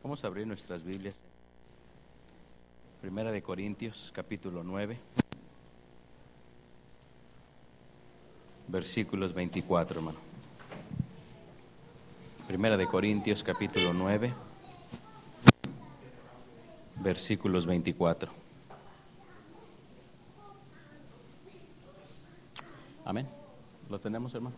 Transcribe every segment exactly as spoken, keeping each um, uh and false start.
Vamos a abrir nuestras Biblias. Primera de Corintios, capítulo nueve, versículos veinticuatro, hermano. Primera de Corintios, capítulo nueve, versículos veinticuatro. Amén. ¿Lo tenemos, hermano?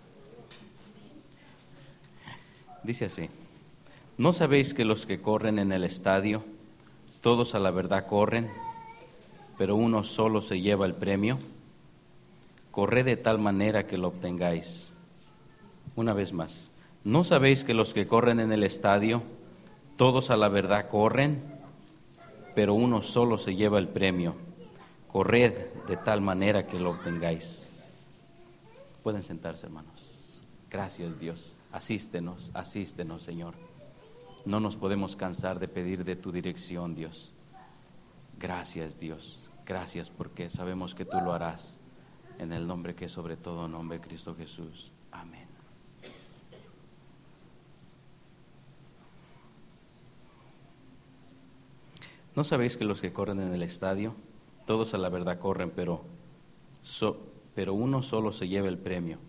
Dice así: ¿no sabéis que los que corren en el estadio, todos a la verdad corren, pero uno solo se lleva el premio? Corred de tal manera que lo obtengáis. Una vez más, ¿no sabéis que los que corren en el estadio, todos a la verdad corren, pero uno solo se lleva el premio? Corred de tal manera que lo obtengáis. Pueden sentarse, hermanos. Gracias, Dios. Asístenos, asístenos, Señor. No nos podemos cansar de pedir de tu dirección, Dios. Gracias, Dios. Gracias porque sabemos que tú lo harás. En el nombre que es sobre todo nombre, Cristo Jesús. Amén. ¿No sabéis que los que corren en el estadio, todos a la verdad corren, pero, so, pero uno solo se lleva el premio?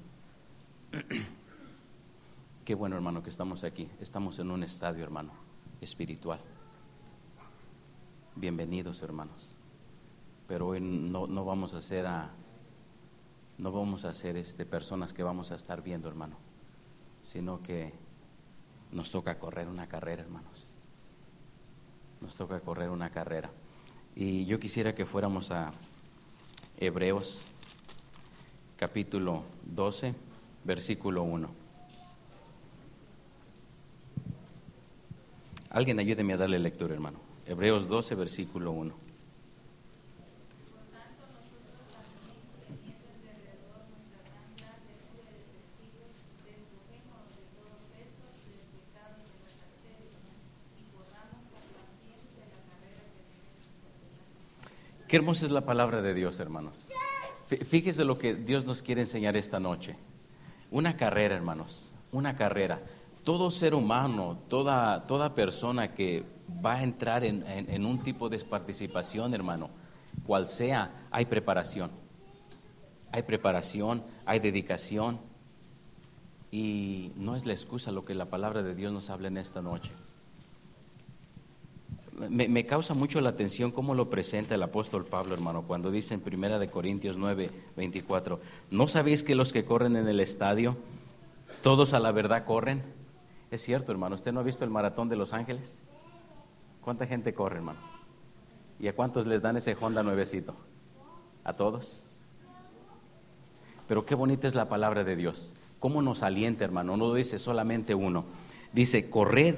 Qué bueno, hermano, que estamos aquí. Estamos en un estadio, hermano, espiritual. Bienvenidos, hermanos. Pero hoy no, no vamos a ser a, no vamos a ser este, personas que vamos a estar viendo, hermano, sino que nos toca correr una carrera, hermanos. Nos toca correr una carrera. Y yo quisiera que fuéramos a Hebreos, capítulo doce, versículo uno. Alguien ayúdeme a darle lectura, hermano. Hebreos doce, versículo uno. Qué hermosa es la palabra de Dios, hermanos. Fíjese lo que Dios nos quiere enseñar esta noche. Una carrera, hermanos, una carrera. Todo ser humano, toda, toda persona que va a entrar en, en, en un tipo de participación, hermano, cual sea, hay preparación. Hay preparación, hay dedicación. Y no es la excusa lo que la palabra de Dios nos habla en esta noche. Me, me causa mucho la atención cómo lo presenta el apóstol Pablo, hermano, cuando dice en Primera de Corintios nueve, veinticuatro, ¿no sabéis que los que corren en el estadio, todos a la verdad corren? Es cierto, hermano. ¿Usted no ha visto el maratón de Los Ángeles? ¿Cuánta gente corre, hermano? ¿Y a cuántos les dan ese Honda nuevecito? ¿A todos? Pero qué bonita es la palabra de Dios. ¿Cómo nos alienta, hermano? No dice solamente uno. Dice, corred.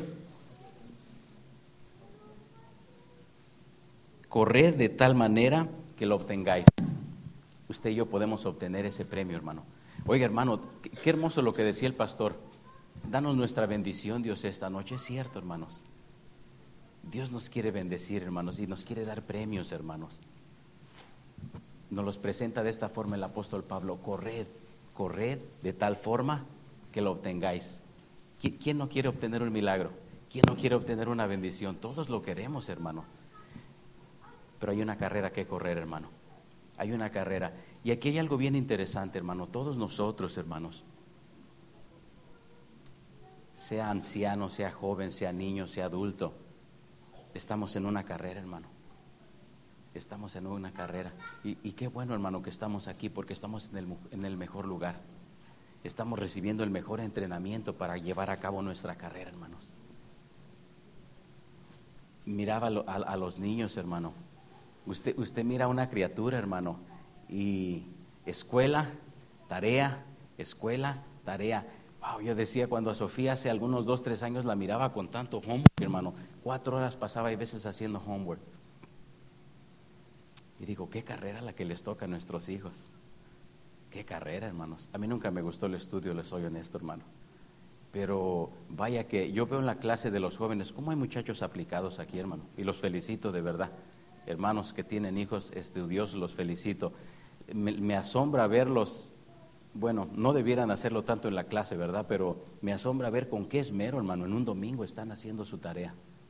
Corred de tal manera que lo obtengáis. Usted y yo podemos obtener ese premio, hermano. Oiga, hermano, qué, qué hermoso lo que decía el pastor. Danos nuestra bendición, Dios, esta noche. Es cierto, hermanos. Dios nos quiere bendecir, hermanos, y nos quiere dar premios, hermanos. Nos los presenta de esta forma el apóstol Pablo. Corred, corred de tal forma que lo obtengáis. ¿Quién no quiere obtener un milagro? ¿Quién no quiere obtener una bendición? Todos lo queremos, hermano. Pero hay una carrera que correr, hermano. Hay una carrera. Y aquí hay algo bien interesante, hermano. Todos nosotros, hermanos, sea anciano, sea joven, sea niño, sea adulto, estamos en una carrera, hermano. Estamos en una carrera. Y, y qué bueno, hermano, que estamos aquí porque estamos en el, en el mejor lugar. Estamos recibiendo el mejor entrenamiento para llevar a cabo nuestra carrera, hermanos. Miraba a, a, a los niños, hermano. Usted, usted mira a una criatura, hermano, y escuela, tarea, escuela, tarea. Wow, yo decía cuando a Sofía hace algunos dos, tres años la miraba con tanto homework, hermano. Cuatro horas pasaba a veces haciendo homework. Y digo, qué carrera la que les toca a nuestros hijos. Qué carrera, hermanos. A mí nunca me gustó el estudio, les soy honesto, hermano. Pero vaya que yo veo en la clase de los jóvenes cómo hay muchachos aplicados aquí, hermano. Y los felicito de verdad. Hermanos que tienen hijos estudiosos, los felicito. Me, me asombra verlos. Bueno, no debieran hacerlo tanto en la clase, ¿verdad? Pero me asombra ver con qué esmero, hermano, en un domingo están haciendo su tarea.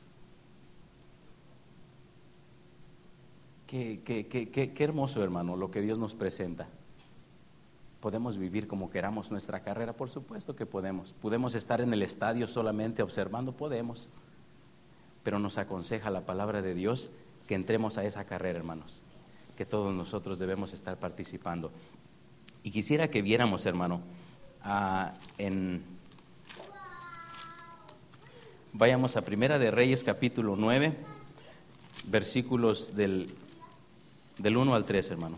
Qué, qué, qué, qué, qué hermoso, hermano, lo que Dios nos presenta. ¿Podemos vivir como queramos nuestra carrera? Por supuesto que podemos. ¿Podemos estar en el estadio solamente observando? Podemos. Pero nos aconseja la palabra de Dios que entremos a esa carrera, hermanos, que todos nosotros debemos estar participando. Y quisiera que viéramos, hermano, uh, en... vayamos a Primera de Reyes, capítulo nueve, versículos del, del uno al tres, hermano.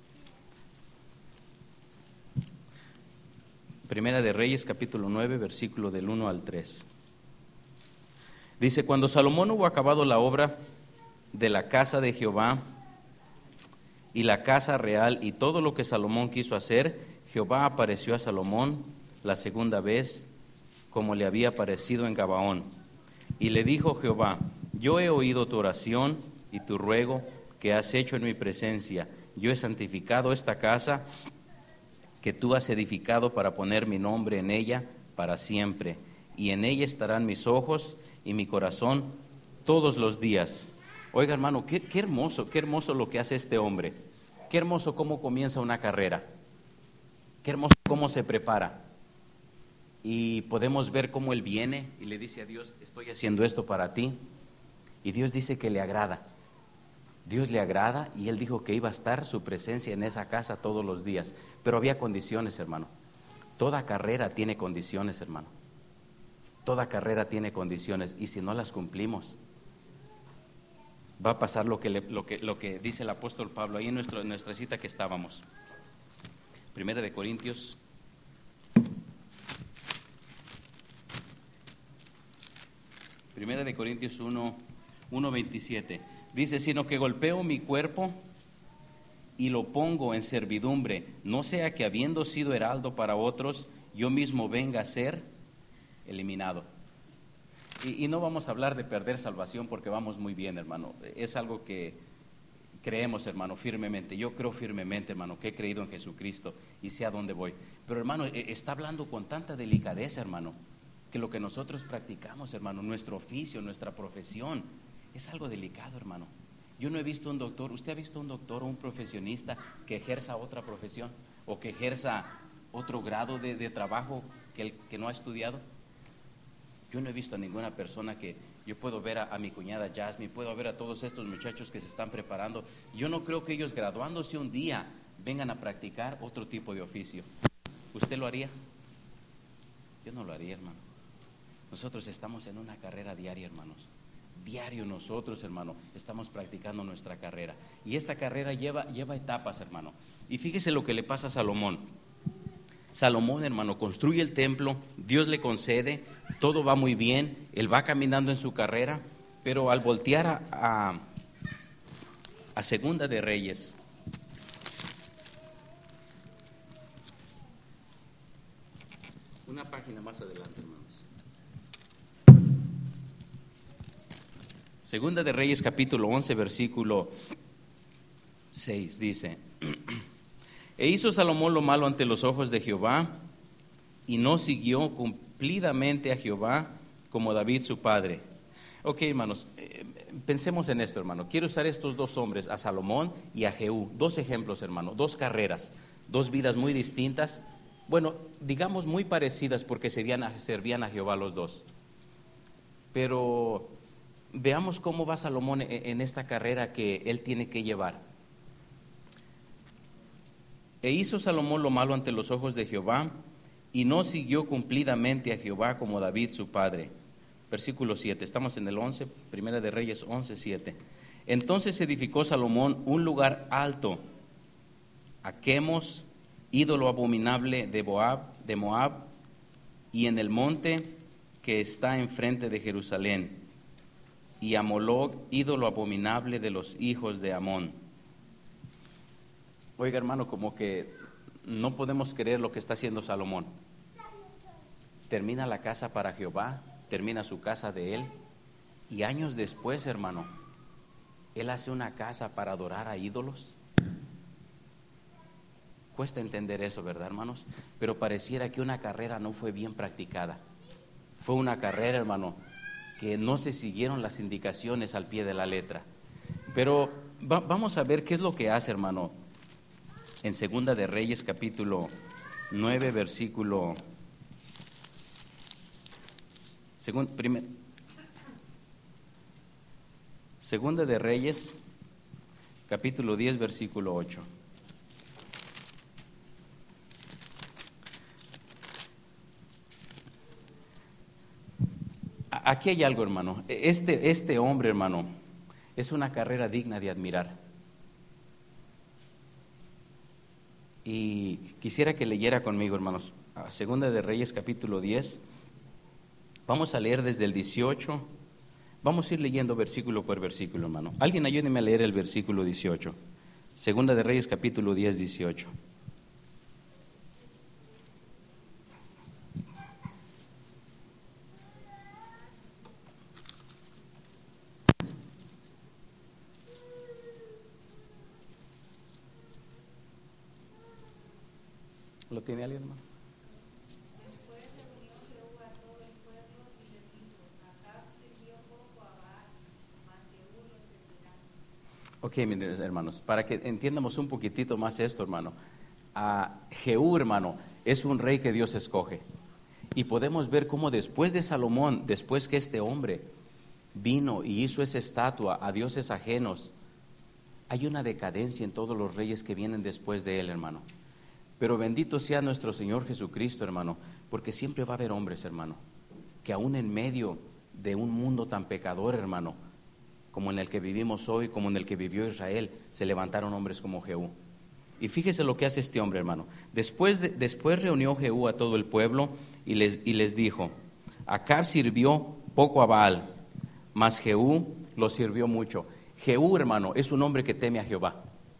Primera de Reyes, capítulo nueve, versículo del uno al tres. Dice: cuando Salomón hubo acabado la obra de la casa de Jehová y la casa real y todo lo que Salomón quiso hacer, Jehová apareció a Salomón la segunda vez, como le había aparecido en Gabaón. Y le dijo Jehová: yo he oído tu oración y tu ruego que has hecho en mi presencia. Yo he santificado esta casa que tú has edificado para poner mi nombre en ella para siempre, y en ella estarán mis ojos y mi corazón todos los días. Oiga, hermano, qué, qué hermoso, qué hermoso lo que hace este hombre. Qué hermoso cómo comienza una carrera. Qué hermoso cómo se prepara. Y podemos ver cómo él viene y le dice a Dios: estoy haciendo esto para ti. Y Dios dice que le agrada. Dios le agrada, y él dijo que iba a estar su presencia en esa casa todos los días. Pero había condiciones, hermano. Toda carrera tiene condiciones, hermano. Toda carrera tiene condiciones, y si no las cumplimos, va a pasar lo que, le, lo que, lo que dice el apóstol Pablo ahí en, nuestro, en nuestra cita que estábamos. Primera de Corintios. Primera de Corintios uno, uno veintisiete. Dice: sino que golpeo mi cuerpo y lo pongo en servidumbre, no sea que habiendo sido heraldo para otros, yo mismo venga a ser eliminado. Y, y no vamos a hablar de perder salvación porque vamos muy bien, hermano. Es algo que creemos, hermano, firmemente. Yo creo firmemente, hermano, que he creído en Jesucristo y sé a dónde voy. Pero, hermano, está hablando con tanta delicadeza, hermano, que lo que nosotros practicamos, hermano, nuestro oficio, nuestra profesión, es algo delicado, hermano. Yo no he visto un doctor. ¿Usted ha visto un doctor o un profesionista que ejerza otra profesión o que ejerza otro grado de, de trabajo que el que no ha estudiado? Yo no he visto a ninguna persona que... Yo puedo ver a, a mi cuñada Jasmine, puedo ver a todos estos muchachos que se están preparando. Yo no creo que ellos, graduándose un día, vengan a practicar otro tipo de oficio. ¿Usted lo haría? Yo no lo haría, hermano. Nosotros estamos en una carrera diaria, hermanos. Diario nosotros, hermano, estamos practicando nuestra carrera. Y esta carrera lleva, lleva etapas, hermano. Y fíjese lo que le pasa a Salomón. Salomón, hermano, construye el templo, Dios le concede, todo va muy bien, él va caminando en su carrera, pero al voltear a, a, a Segunda de Reyes, una página más adelante, hermanos. Segunda de Reyes, capítulo once, versículo seis, dice: e hizo Salomón lo malo ante los ojos de Jehová, y no siguió cumplidamente a Jehová como David su padre. Ok, hermanos, eh, pensemos en esto, hermano. Quiero usar estos dos hombres, a Salomón y a Jehú, dos ejemplos, hermano, dos carreras, dos vidas muy distintas. Bueno, digamos muy parecidas porque servían a, servían a Jehová los dos. Pero veamos cómo va Salomón en esta carrera que él tiene que llevar. E hizo Salomón lo malo ante los ojos de Jehová, y no siguió cumplidamente a Jehová como David su padre. Versículo siete, estamos en el once, Primera de Reyes once, siete. Entonces edificó Salomón un lugar alto a Quemos, ídolo abominable de Moab, de Moab, y en el monte que está enfrente de Jerusalén, y a Moloc, ídolo abominable de los hijos de Amón. Oiga, hermano, como que no podemos creer lo que está haciendo Salomón. Termina la casa para Jehová, termina su casa de él, y años después, hermano, él hace una casa para adorar a ídolos. Cuesta entender eso, ¿verdad, hermanos? Pero pareciera que una carrera no fue bien practicada. Fue una carrera, hermano, que no se siguieron las indicaciones al pie de la letra. Pero va- vamos a ver qué es lo que hace, hermano, en Segunda de Reyes, capítulo nueve, versículo... Segun, primer, Segunda de Reyes, capítulo diez, versículo ocho. Aquí hay algo, hermano. Este, este hombre, hermano, es una carrera digna de admirar. Y quisiera que leyera conmigo, hermanos, a Segunda de Reyes, capítulo diez. Vamos a leer desde el dieciocho. Vamos a ir leyendo versículo por versículo, hermano. Alguien ayúdeme a leer el versículo dieciocho. Segunda de Reyes, capítulo diez, dieciocho. ¿Lo tiene alguien, hermano? Ok, miren, hermanos, para que entiendamos un poquitito más esto, hermano. A Jehú, hermano, es un rey que Dios escoge. Y podemos ver cómo después de Salomón, después que este hombre vino y hizo esa estatua a dioses ajenos, hay una decadencia en todos los reyes que vienen después de él, hermano. Pero bendito sea nuestro Señor Jesucristo, hermano, porque siempre va a haber hombres, hermano, que aún en medio de un mundo tan pecador, hermano, como en el que vivimos hoy, como en el que vivió Israel, se levantaron hombres como Jehú. Y fíjese lo que hace este hombre, hermano. Después, de, después reunió Jehú a todo el pueblo y les, y les dijo: Acab sirvió poco a Baal, mas Jehú lo sirvió mucho. Jehú, hermano, es un hombre que teme a Jehová.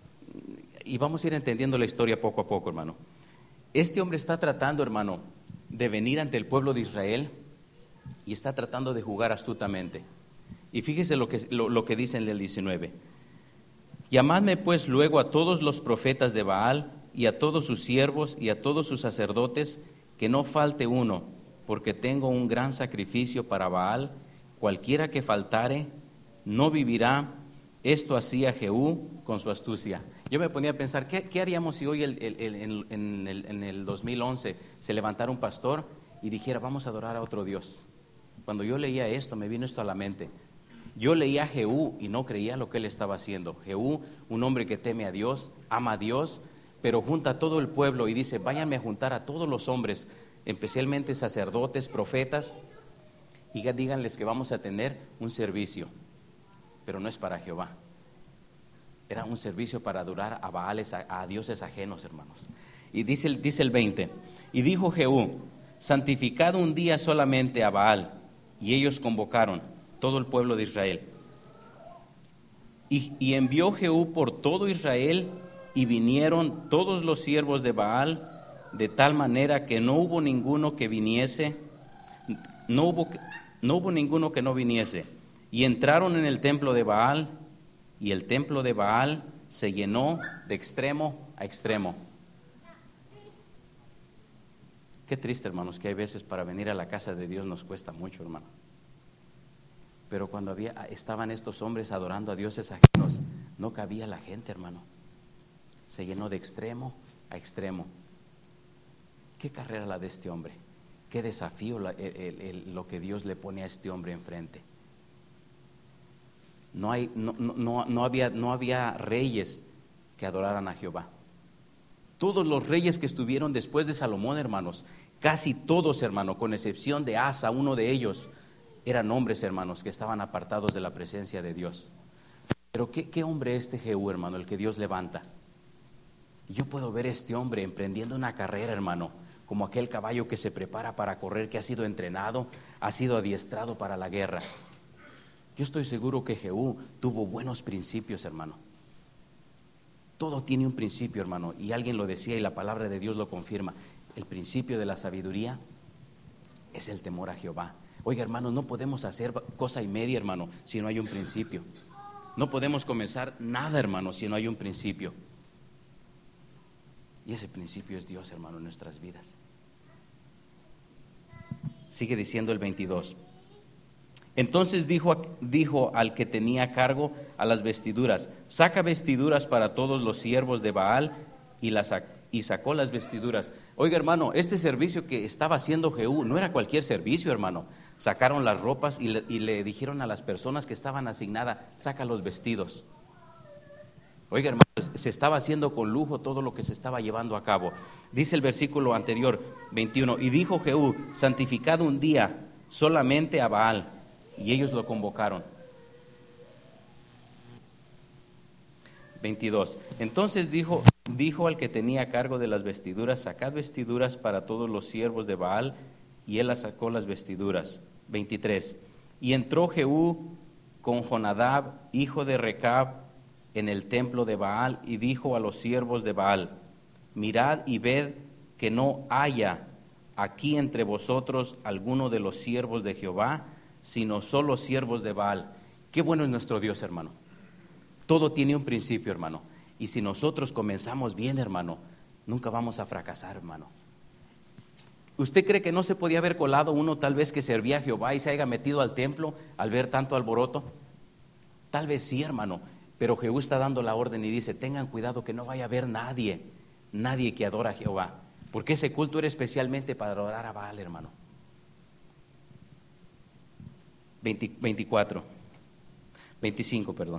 Y vamos a ir entendiendo la historia poco a poco, hermano. Este hombre está tratando, hermano, de venir ante el pueblo de Israel y está tratando de jugar astutamente. Y fíjese lo que, lo, lo que dice en el diecinueve. Llamadme pues luego a todos los profetas de Baal y a todos sus siervos y a todos sus sacerdotes, que no falte uno, porque tengo un gran sacrificio para Baal. Cualquiera que faltare no vivirá. Esto hacía Jehú con su astucia. Yo me ponía a pensar, ¿qué, qué haríamos si hoy el, el, el, el, en, el, en el dos mil once se levantara un pastor y dijera: vamos a adorar a otro Dios? Cuando yo leía esto, me vino esto a la mente. Yo leía a Jehú y no creía lo que él estaba haciendo. Jehú, un hombre que teme a Dios, ama a Dios, pero junta a todo el pueblo y dice: váyanme a juntar a todos los hombres, especialmente sacerdotes, profetas, y díganles que vamos a tener un servicio. Pero no es para Jehová. Era un servicio para adorar a Baales, a, a dioses ajenos, hermanos. Y dice el, dice el veinte: y dijo Jehú: santificad un día solamente a Baal. Y ellos convocaron todo el pueblo de Israel. Y, y envió Jehú por todo Israel, y vinieron todos los siervos de Baal, de tal manera que no hubo ninguno que viniese, no hubo, no hubo ninguno que no viniese. Y entraron en el templo de Baal, y el templo de Baal se llenó de extremo a extremo. Qué triste, hermanos, que hay veces para venir a la casa de Dios nos cuesta mucho, hermano. Pero cuando había, estaban estos hombres adorando a dioses ajenos, no cabía la gente, hermano. Se llenó de extremo a extremo. Qué carrera la de este hombre. Qué desafío la, el, el, el, lo que Dios le pone a este hombre enfrente. No, hay, no, no, no, había, no había reyes que adoraran a Jehová. Todos los reyes que estuvieron después de Salomón, hermanos, casi todos, hermano, con excepción de Asa, uno de ellos, eran hombres, hermanos, que estaban apartados de la presencia de Dios. Pero ¿qué, qué hombre es este Jehú, hermano, el que Dios levanta? Yo puedo ver a este hombre emprendiendo una carrera, hermano, como aquel caballo que se prepara para correr, que ha sido entrenado, ha sido adiestrado para la guerra. Yo estoy seguro que Jehú tuvo buenos principios, hermano. Todo tiene un principio, hermano, y alguien lo decía y la palabra de Dios lo confirma. El principio de la sabiduría es el temor a Jehová. Oiga, hermano, no podemos hacer cosa y media, hermano, si no hay un principio. No podemos comenzar nada, hermano, si no hay un principio. Y ese principio es Dios, hermano, en nuestras vidas. Sigue diciendo el veintidós. Entonces dijo, dijo al que tenía cargo a las vestiduras: saca vestiduras para todos los siervos de Baal, y, las, y sacó las vestiduras. Oiga, hermano, este servicio que estaba haciendo Jehú no era cualquier servicio, hermano. Sacaron las ropas y le, y le dijeron a las personas que estaban asignadas: saca los vestidos. Oiga, hermano, se estaba haciendo con lujo todo lo que se estaba llevando a cabo. Dice el versículo anterior, veintiuno: y dijo Jehú: santificad un día solamente a Baal. Y ellos lo convocaron. veintidós. Entonces dijo, dijo al que tenía cargo de las vestiduras: sacad vestiduras para todos los siervos de Baal. Y él sacó las vestiduras. veintitrés. Y entró Jehú con Jonadab, hijo de Recab, en el templo de Baal, y dijo a los siervos de Baal: mirad y ved que no haya aquí entre vosotros alguno de los siervos de Jehová, sino solo siervos de Baal. Qué bueno es nuestro Dios, hermano. Todo tiene un principio, hermano. Y si nosotros comenzamos bien, hermano, nunca vamos a fracasar, hermano. ¿Usted cree que no se podía haber colado uno tal vez que servía a Jehová y se haya metido al templo al ver tanto alboroto? Tal vez sí, hermano. Pero Jehú está dando la orden y dice: tengan cuidado que no vaya a haber nadie, nadie que adora a Jehová. Porque ese culto era especialmente para adorar a Baal, hermano. veinte, veinticuatro, veinticinco, perdón.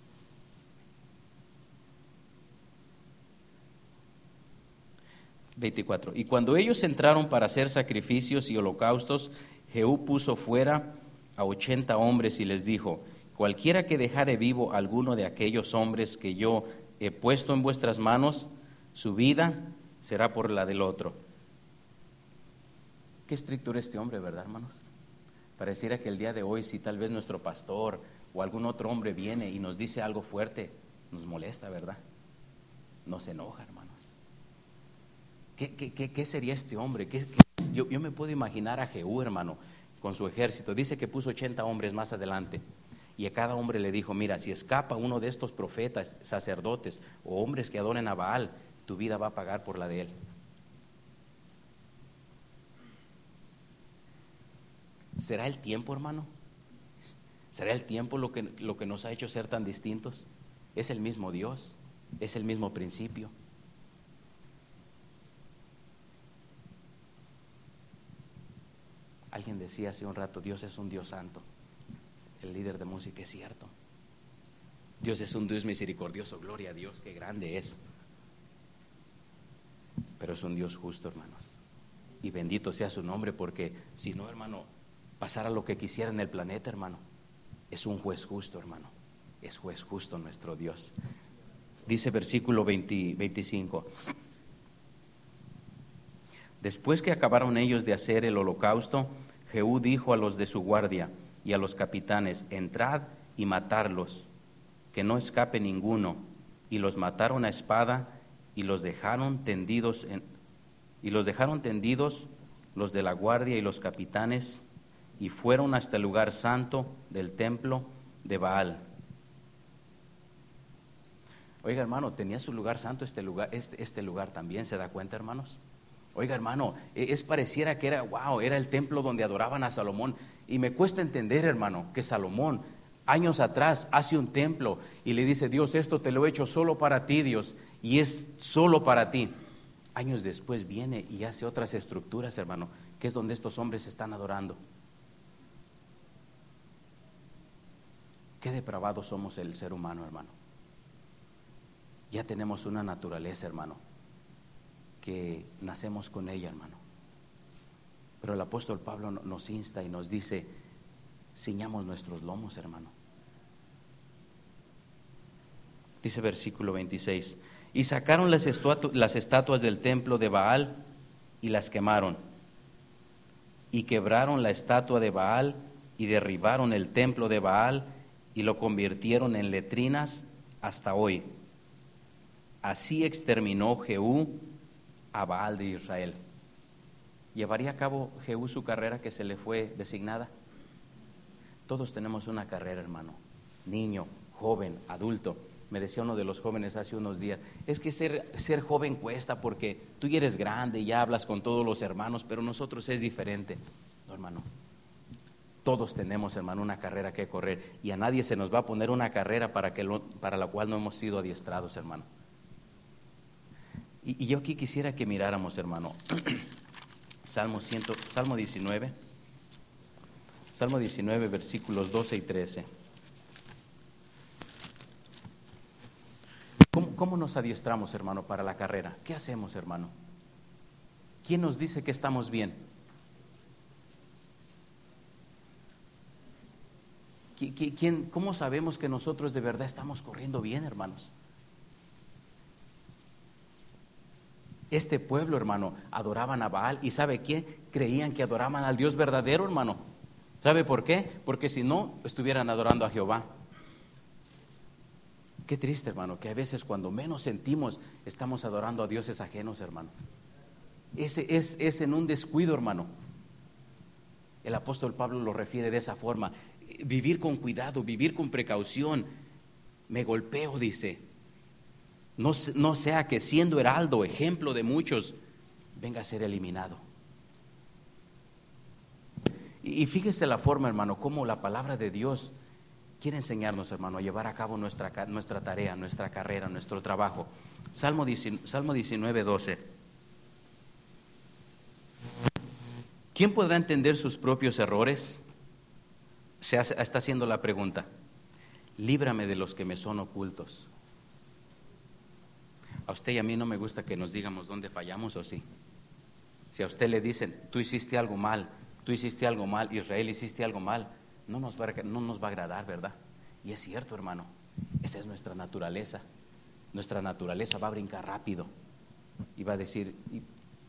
veinticuatro. Y cuando ellos entraron para hacer sacrificios y holocaustos, Jehú puso fuera a ochenta hombres y les dijo: cualquiera que dejare vivo alguno de aquellos hombres que yo he puesto en vuestras manos, su vida será por la del otro. Qué estricto era este hombre, ¿verdad, hermanos? Pareciera que el día de hoy, si tal vez nuestro pastor o algún otro hombre viene y nos dice algo fuerte, nos molesta, ¿verdad? Nos enoja, hermanos. ¿Qué, qué, qué, qué sería este hombre? ¿Qué, qué? Yo, yo me puedo imaginar a Jehú, hermano, con su ejército. Dice que puso ochenta hombres más adelante. Y a cada hombre le dijo: mira, si escapa uno de estos profetas, sacerdotes o hombres que adoren a Baal, tu vida va a pagar por la de él. ¿Será el tiempo, hermano? ¿Será el tiempo lo que, lo que nos ha hecho ser tan distintos? Es el mismo Dios, es el mismo principio. Alguien decía hace un rato: Dios es un Dios santo. El líder de música, es cierto. Dios es un Dios misericordioso, gloria a Dios, qué grande es. Pero es un Dios justo, hermanos. Y bendito sea su nombre, porque si no, hermano, pasara lo que quisiera en el planeta, hermano. Es un juez justo, hermano. Es juez justo nuestro Dios. Dice versículo veinte, veinticinco. Después que acabaron ellos de hacer el holocausto, Jehú dijo a los de su guardia y a los capitanes: entrad y matadlos, que no escape ninguno. Y los mataron a espada y los dejaron tendidos en, y los dejaron tendidos los de la guardia y los capitanes, y fueron hasta el lugar santo del templo de Baal. Oiga, hermano, tenía su lugar santo este lugar, este, este lugar también, ¿se da cuenta, hermanos? Oiga, hermano, es pareciera que era, wow, era el templo donde adoraban a Salomón. Y me cuesta entender, hermano, que Salomón años atrás hace un templo y le dice: Dios, esto te lo he hecho solo para ti, Dios, y es solo para ti. Años después viene y hace otras estructuras, hermano, que es donde estos hombres están adorando. Qué depravados somos el ser humano, hermano. Ya tenemos una naturaleza, hermano, que nacemos con ella, hermano. Pero el apóstol Pablo nos insta y nos dice: ciñamos nuestros lomos, hermano. Dice versículo veintiséis: y sacaron las, estatu- las estatuas del templo de Baal y las quemaron, y quebraron la estatua de Baal y derribaron el templo de Baal y lo convirtieron en letrinas hasta hoy. Así exterminó Jehú a Baal de Israel. ¿Llevaría a cabo Jehú su carrera que se le fue designada? Todos tenemos una carrera, hermano. Niño, joven, adulto. Me decía uno de los jóvenes hace unos días: es que ser, ser joven cuesta, porque tú ya eres grande y ya hablas con todos los hermanos, pero nosotros es diferente. No, hermano. Todos tenemos, hermano, una carrera que correr, y a nadie se nos va a poner una carrera para, que lo, para la cual no hemos sido adiestrados, hermano. Y, y yo aquí quisiera que miráramos, hermano, Salmo, cien, Salmo diecinueve, Salmo diecinueve, versículos doce y trece. ¿Cómo, ¿Cómo nos adiestramos, hermano, para la carrera? ¿Qué hacemos, hermano? ¿Quién nos dice que estamos bien? ¿Quién, ¿Cómo sabemos que nosotros de verdad estamos corriendo bien, hermanos? Este pueblo, hermano, adoraban a Baal, y ¿sabe qué? Creían que adoraban al Dios verdadero, hermano. ¿Sabe por qué? Porque si no, estuvieran adorando a Jehová. Qué triste, hermano, que a veces cuando menos sentimos, estamos adorando a dioses ajenos, hermano. Ese es, es en un descuido, hermano. El apóstol Pablo lo refiere de esa forma: vivir con cuidado, vivir con precaución. Me golpeo, dice, no, no sea que siendo heraldo, ejemplo de muchos, venga a ser eliminado. Y, y fíjese la forma, hermano, cómo la palabra de Dios quiere enseñarnos, hermano, a llevar a cabo nuestra, nuestra tarea, nuestra carrera, nuestro trabajo. Salmo diecinueve, doce. ¿Quién podrá entender sus propios errores? Se hace, está haciendo la pregunta. Líbrame de los que me son ocultos. A usted y a mí no me gusta que nos digamos dónde fallamos, ¿o sí? Si a usted le dicen, tú hiciste algo mal, tú hiciste algo mal, Israel, hiciste algo mal, no nos va a, no nos va a agradar, ¿verdad? Y es cierto, hermano, esa es nuestra naturaleza. Nuestra naturaleza va a brincar rápido y va a decir, y...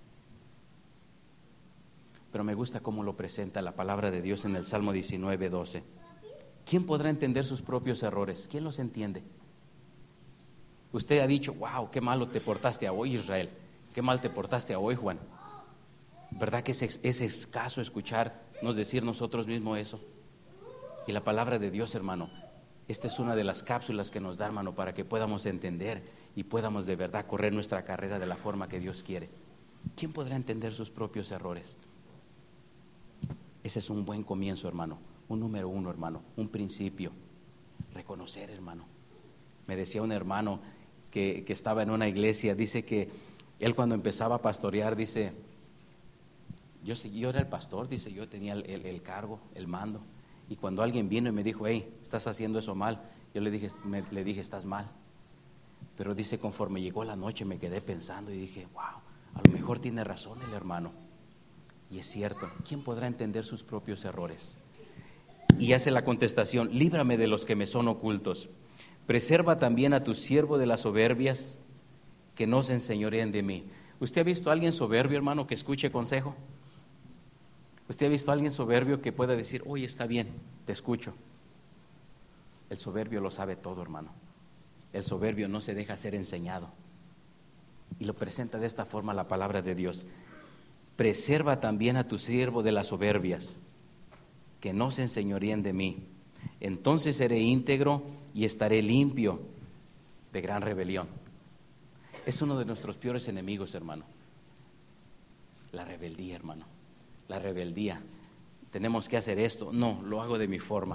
pero me gusta cómo lo presenta la palabra de Dios en el Salmo diecinueve, doce. ¿Quién podrá entender sus propios errores? ¿Quién los entiende? Usted ha dicho, wow, qué malo te portaste hoy, Israel, qué mal te portaste hoy, Juan. ¿Verdad que es, es escaso escucharnos decir nosotros mismos eso? Y la palabra de Dios, hermano, esta es una de las cápsulas que nos da, hermano, para que podamos entender y podamos de verdad correr nuestra carrera de la forma que Dios quiere. ¿Quién podrá entender sus propios errores? Ese es un buen comienzo, hermano, un número uno, hermano, un principio. Reconocer, hermano. Me decía un hermano que, que estaba en una iglesia, dice que él cuando empezaba a pastorear, dice, yo, yo era el pastor, dice, yo tenía el, el, el cargo, el mando. Y cuando alguien vino y me dijo, hey, estás haciendo eso mal, yo le dije, me, le dije, estás mal. Pero dice, conforme llegó la noche me quedé pensando y dije, wow, a lo mejor tiene razón el hermano. Y es cierto, ¿quién podrá entender sus propios errores? Y hace la contestación, líbrame de los que me son ocultos. Preserva también a tu siervo de las soberbias, que no se enseñoreen de mí. ¿Usted ha visto a alguien soberbio, hermano, que escuche consejo? ¿Usted ha visto a alguien soberbio que pueda decir, oye, está bien, te escucho? El soberbio lo sabe todo, hermano. El soberbio no se deja ser enseñado. Y lo presenta de esta forma la palabra de Dios. Preserva también a tu siervo de las soberbias, que no se enseñoríen de mí. Entonces seré íntegro y estaré limpio de gran rebelión. Es uno de nuestros peores enemigos, hermano. La rebeldía, hermano. La rebeldía. Tenemos que hacer esto. No, lo hago de mi forma.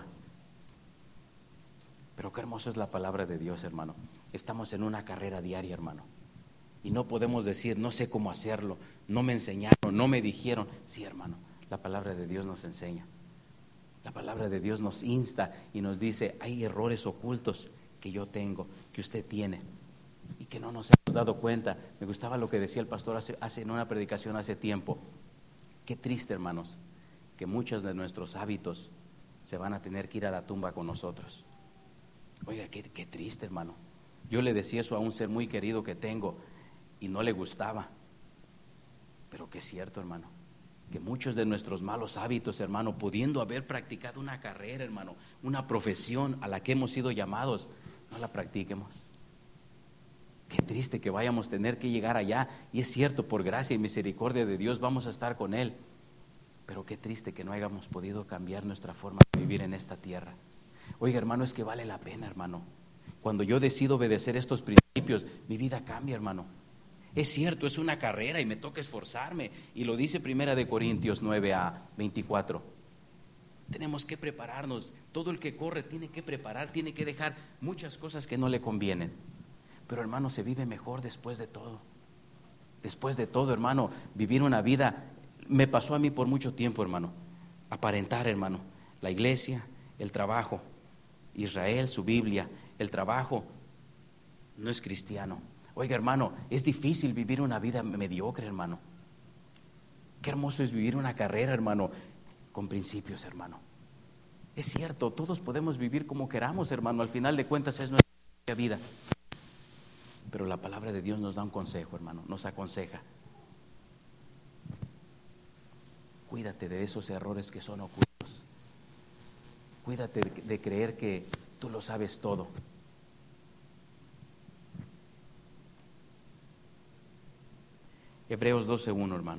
Pero qué hermoso es la palabra de Dios, hermano. Estamos en una carrera diaria, hermano. Y no podemos decir, no sé cómo hacerlo, no me enseñaron, no me dijeron. Sí, hermano, la palabra de Dios nos enseña. La palabra de Dios nos insta y nos dice, hay errores ocultos que yo tengo, que usted tiene, y que no nos hemos dado cuenta. Me gustaba lo que decía el pastor hace, hace, en una predicación hace tiempo. Qué triste, hermanos, que muchos de nuestros hábitos se van a tener que ir a la tumba con nosotros. Oiga, qué, qué triste, hermano. Yo le decía eso a un ser muy querido que tengo y no le gustaba. Pero que es cierto, hermano, que muchos de nuestros malos hábitos, hermano, pudiendo haber practicado una carrera, hermano, una profesión a la que hemos sido llamados, no la practiquemos. Qué triste que vayamos a tener que llegar allá. Y es cierto, por gracia y misericordia de Dios vamos a estar con Él. Pero qué triste que no hayamos podido cambiar nuestra forma de vivir en esta tierra. Oiga, hermano, es que vale la pena, hermano. Cuando yo decido obedecer estos principios, mi vida cambia, hermano. Es cierto, es una carrera y me toca esforzarme. Y lo dice Primera de Corintios nueve a veinticuatro. Tenemos que prepararnos. Todo el que corre tiene que preparar, tiene que dejar muchas cosas que no le convienen. Pero hermano, se vive mejor después de todo. Después de todo, hermano, vivir una vida, me pasó a mí por mucho tiempo, hermano, aparentar, hermano, la iglesia, el trabajo, Israel, su Biblia, el trabajo, no es cristiano. Oiga, hermano, es difícil vivir una vida mediocre, hermano. Qué hermoso es vivir una carrera, hermano, con principios, hermano. Es cierto, todos podemos vivir como queramos, hermano, al final de cuentas es nuestra vida. Pero la palabra de Dios nos da un consejo, hermano, nos aconseja. Cuídate de esos errores que son ocultos. Cuídate de, de creer que tú lo sabes todo. Hebreos doce uno, hermano.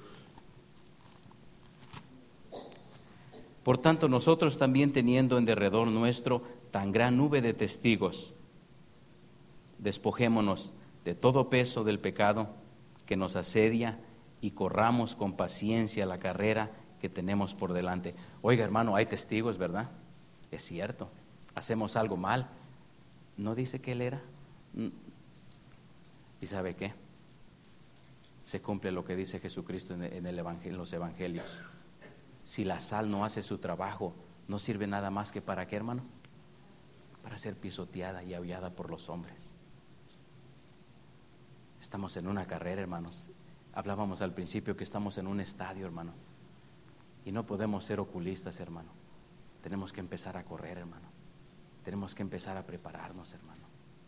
Por tanto, nosotros también, teniendo en derredor nuestro tan gran nube de testigos, despojémonos de todo peso del pecado que nos asedia y corramos con paciencia la carrera que tenemos por delante. Oiga, hermano, hay testigos, ¿verdad? Es cierto. Hacemos algo mal. ¿No dice que él era? ¿Y sabe qué? Se cumple lo que dice Jesucristo en el evangelio, en los evangelios. Si la sal no hace su trabajo, no sirve nada más que para qué, hermano? Para ser pisoteada y aullada por los hombres. Estamos en una carrera, hermanos. Hablábamos al principio que estamos en un estadio, hermano. Y no podemos ser oculistas, hermano. Tenemos que empezar a correr, hermano. Tenemos que empezar a prepararnos, hermano.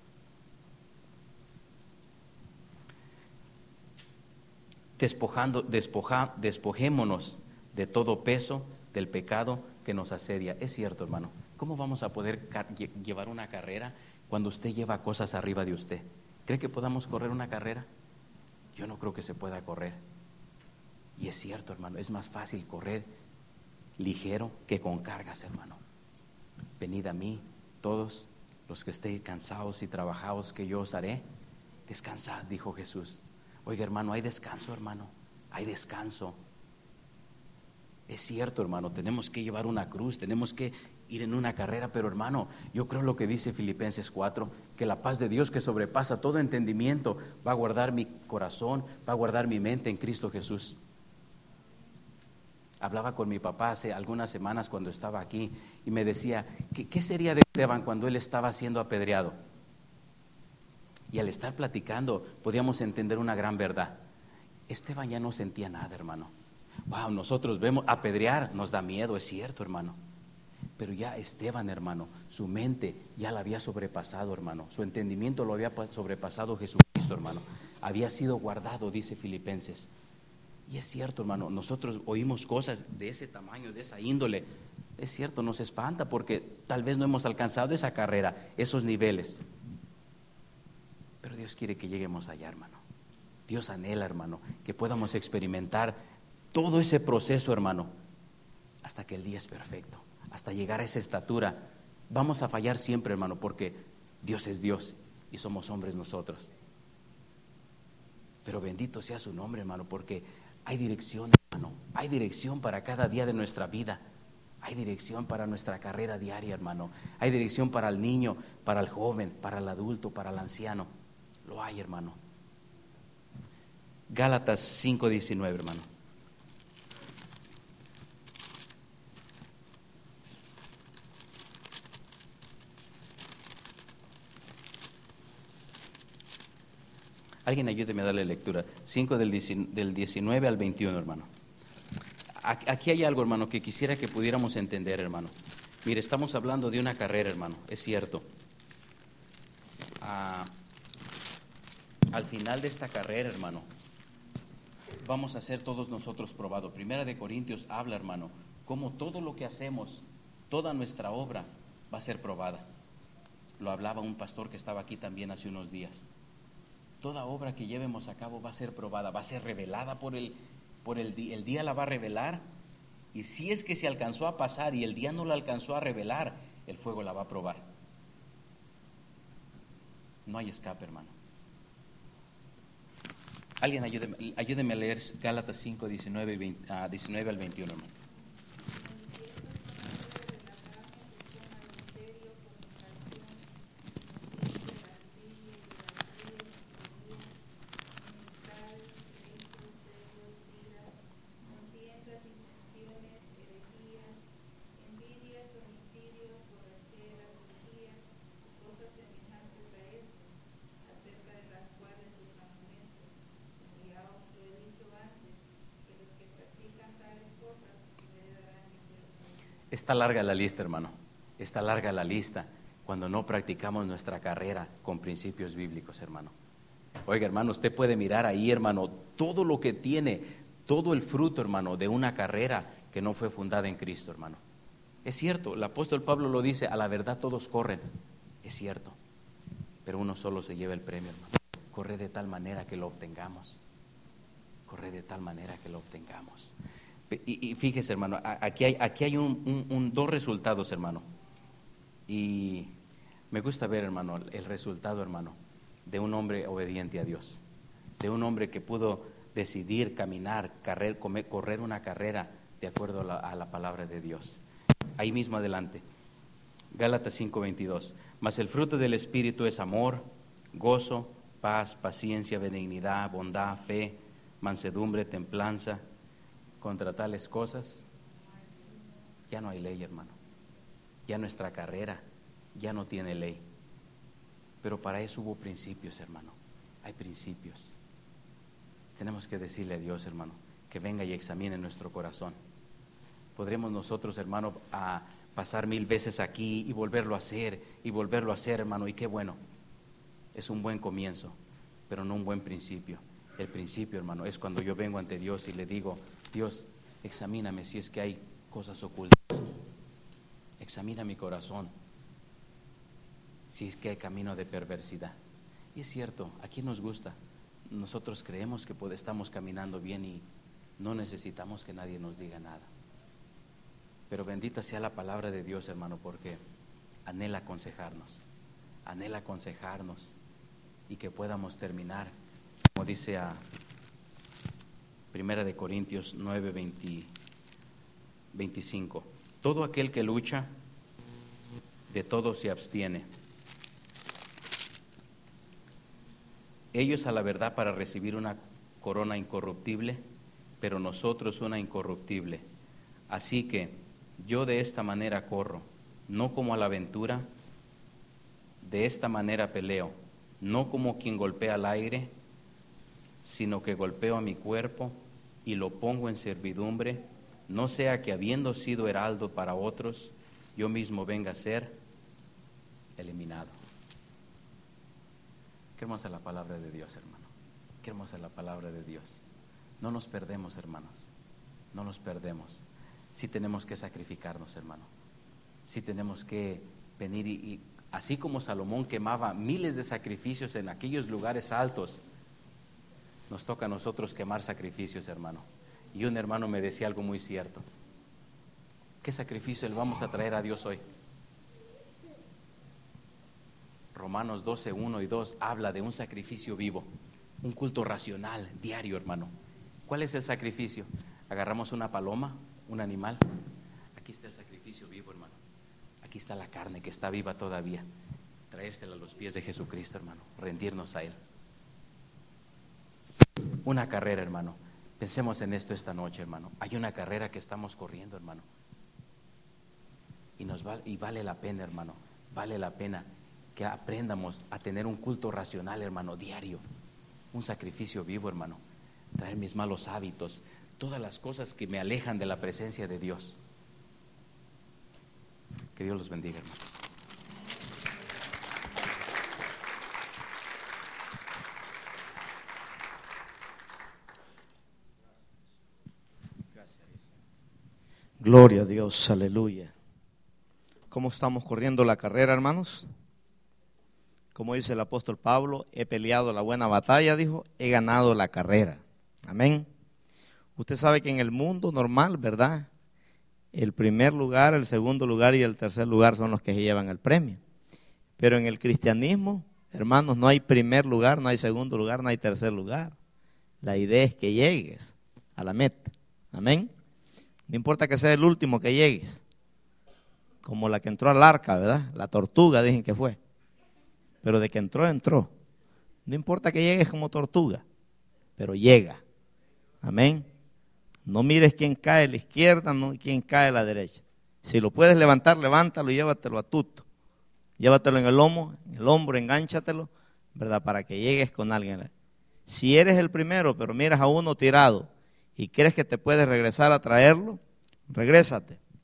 Despojando, despoja, despojémonos de todo peso del pecado que nos asedia. Es cierto, hermano. ¿Cómo vamos a poder llevar una carrera cuando usted lleva cosas arriba de usted? ¿Cree que podamos correr una carrera? Yo no creo que se pueda correr. Y es cierto, hermano, es más fácil correr ligero que con cargas, hermano. Venid a mí, todos los que estéis cansados y trabajados, que yo os haré descansad, dijo Jesús. Oiga, hermano, hay descanso, hermano, hay descanso. Es cierto, hermano, tenemos que llevar una cruz, tenemos que ir en una carrera, pero hermano, yo creo lo que dice Filipenses cuatro, que la paz de Dios que sobrepasa todo entendimiento va a guardar mi corazón, va a guardar mi mente en Cristo Jesús. Hablaba con mi papá hace algunas semanas cuando estaba aquí y me decía, ¿qué, qué sería de Esteban cuando él estaba siendo apedreado? Y al estar platicando podíamos entender una gran verdad. Esteban ya no sentía nada, hermano. Wow, nosotros vemos apedrear, nos da miedo, es cierto, hermano. Pero ya Esteban, hermano, su mente ya la había sobrepasado, hermano. Su entendimiento lo había sobrepasado Jesucristo, hermano. Había sido guardado, dice Filipenses. Y es cierto, hermano, nosotros oímos cosas de ese tamaño, de esa índole. Es cierto, nos espanta porque tal vez no hemos alcanzado esa carrera, esos niveles. Pero Dios quiere que lleguemos allá, hermano. Dios anhela, hermano, que podamos experimentar todo ese proceso, hermano, hasta que el día es perfecto, hasta llegar a esa estatura. Vamos a fallar siempre, hermano, porque Dios es Dios y somos hombres nosotros. Pero bendito sea su nombre, hermano, porque hay dirección, hermano, hay dirección para cada día de nuestra vida. Hay dirección para nuestra carrera diaria, hermano. Hay dirección para el niño, para el joven, para el adulto, para el anciano. Lo hay, hermano. Gálatas cinco diecinueve, hermano. Alguien ayúdeme a darle lectura. cinco del diecinueve al veintiuno, hermano. Aquí hay algo, hermano, que quisiera que pudiéramos entender, hermano. Mire, estamos hablando de una carrera, hermano, es cierto. Ah, al final de esta carrera, hermano, vamos a ser todos nosotros probados. Primera de Corintios habla, hermano, cómo todo lo que hacemos, toda nuestra obra va a ser probada. Lo hablaba un pastor que estaba aquí también hace unos días. Toda obra que llevemos a cabo va a ser probada, va a ser revelada por el, por el día. El día la va a revelar, y si es que se alcanzó a pasar y el día no la alcanzó a revelar, el fuego la va a probar. No hay escape, hermano. Alguien ayúdeme, ayúdeme a leer Gálatas cinco, diecinueve, veinte, uh, diecinueve al veintiuno, hermano. Está larga la lista, hermano. Está larga la lista cuando no practicamos nuestra carrera con principios bíblicos, hermano. Oiga, hermano, usted puede mirar ahí, hermano, todo lo que tiene, todo el fruto, hermano, de una carrera que no fue fundada en Cristo, hermano. Es cierto, el apóstol Pablo lo dice, a la verdad todos corren. Es cierto, pero uno solo se lleva el premio, hermano. Corre de tal manera que lo obtengamos. Corre de tal manera que lo obtengamos. Y, y fíjese, hermano, aquí hay, aquí hay un, un, un, dos resultados, hermano. Y me gusta ver, hermano, el resultado, hermano, de un hombre obediente a Dios, de un hombre que pudo decidir caminar, correr, comer, correr una carrera de acuerdo a la, a la palabra de Dios. Ahí mismo adelante, Gálatas cinco veintidós. Mas el fruto del Espíritu es amor, gozo, paz, paciencia, benignidad, bondad, fe, mansedumbre, templanza. Contra tales cosas ya no hay ley, hermano. Ya nuestra carrera ya no tiene ley. Pero para eso hubo principios, hermano. Hay principios. Tenemos que decirle a Dios, hermano, que venga y examine nuestro corazón. Podremos nosotros, hermano, a pasar mil veces aquí y volverlo a hacer y volverlo a hacer, hermano, y qué bueno. Es un buen comienzo, pero no un buen principio. El principio, hermano, es cuando yo vengo ante Dios y le digo, Dios, examíname si es que hay cosas ocultas. Examina mi corazón si es que hay camino de perversidad. Y es cierto, ¿a quién nos gusta? Nosotros creemos que estamos caminando bien y no necesitamos que nadie nos diga nada. Pero bendita sea la palabra de Dios, hermano, porque anhela aconsejarnos, anhela aconsejarnos y que podamos terminar, como dice a Primera de Corintios nueve, veinte, veinticinco. Todo aquel que lucha, de todo se abstiene. Ellos a la verdad para recibir una corona incorruptible, pero nosotros una incorruptible. Así que yo de esta manera corro, no como a la aventura, de esta manera peleo, no como quien golpea al aire, sino que golpeo a mi cuerpo y lo pongo en servidumbre, no sea que habiendo sido heraldo para otros, yo mismo venga a ser eliminado. Qué hermosa la palabra de Dios, hermano. Qué hermosa la palabra de Dios. No nos perdemos, hermanos. No nos perdemos. Sí tenemos que sacrificarnos, hermano. Sí tenemos que venir y, y así como Salomón quemaba miles de sacrificios en aquellos lugares altos, nos toca a nosotros quemar sacrificios, hermano. Y un hermano me decía algo muy cierto. ¿Qué sacrificio le vamos a traer a Dios hoy? Romanos doce, uno y dos habla de un sacrificio vivo, un culto racional, diario, hermano. ¿Cuál es el sacrificio? Agarramos una paloma, un animal. Aquí está el sacrificio vivo, hermano. Aquí está la carne que está viva todavía. Traérsela a los pies de Jesucristo, hermano. Rendirnos a Él. Una carrera, hermano. Pensemos en esto esta noche, hermano. Hay una carrera que estamos corriendo, hermano. Y, nos vale, y vale la pena, hermano. Vale la pena que aprendamos a tener un culto racional, hermano, diario. Un sacrificio vivo, hermano. Traer mis malos hábitos, todas las cosas que me alejan de la presencia de Dios. Que Dios los bendiga, hermanos. Gloria a Dios, aleluya. ¿Cómo estamos corriendo la carrera, hermanos? Como dice el apóstol Pablo, he peleado la buena batalla, dijo, he ganado la carrera. Amén. Usted sabe que en el mundo normal, ¿verdad? El primer lugar, el segundo lugar y el tercer lugar son los que se llevan el premio. Pero en el cristianismo, hermanos, no hay primer lugar, no hay segundo lugar, no hay tercer lugar. La idea es que llegues a la meta. Amén. No importa que sea el último que llegues. Como la que entró al arca, ¿verdad? La tortuga, dicen que fue. Pero de que entró, entró. No importa que llegues como tortuga, pero llega. Amén. No mires quién cae a la izquierda, no quién cae a la derecha. Si lo puedes levantar, levántalo y llévatelo a tuto. Llévatelo en el lomo, en el hombro, engánchatelo, ¿verdad? Para que llegues con alguien. Si eres el primero, pero miras a uno tirado y crees que te puedes regresar a traerlo, regrésate.